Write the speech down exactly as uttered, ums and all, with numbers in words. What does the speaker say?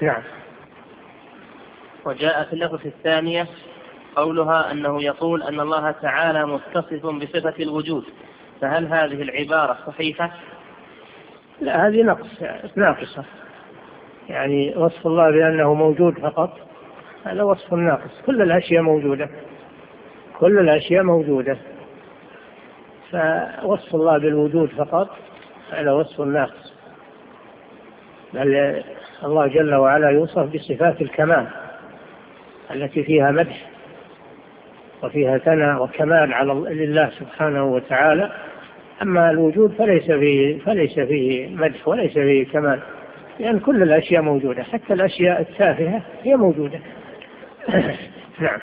نعم. وجاء في اللغة الثانية قولها أنه يقول أن الله تعالى متصف بصفة الوجود، فهل هذه العبارة صحيحة؟ لا، هذه نقص ناقصة، يعني وصف الله بأنه موجود فقط هذا وصف ناقص. كل الأشياء موجودة، كل الأشياء موجودة، فوصف الله بالوجود فقط هذا وصف ناقص. بل الله جل وعلا يوصف بصفات الكمال التي فيها مدح وفيها ثناء وكمال على لله سبحانه وتعالى. أما الوجود فليس فيه فليس فيه مدح وليس فيه كمال، لأن كل الأشياء موجودة، حتى الأشياء التافهة هي موجودة. نعم.